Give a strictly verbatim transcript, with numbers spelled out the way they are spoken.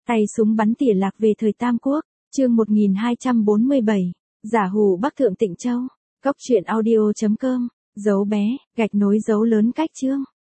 Tay súng bắn tỉa lạc về thời Tam Quốc, chương một nghìn hai trăm bốn mươi bảy, giả hủ Bắc Thượng Tịnh Châu, cốc truyện audio chấm com, dấu bé, gạch nối dấu lớn cách chương.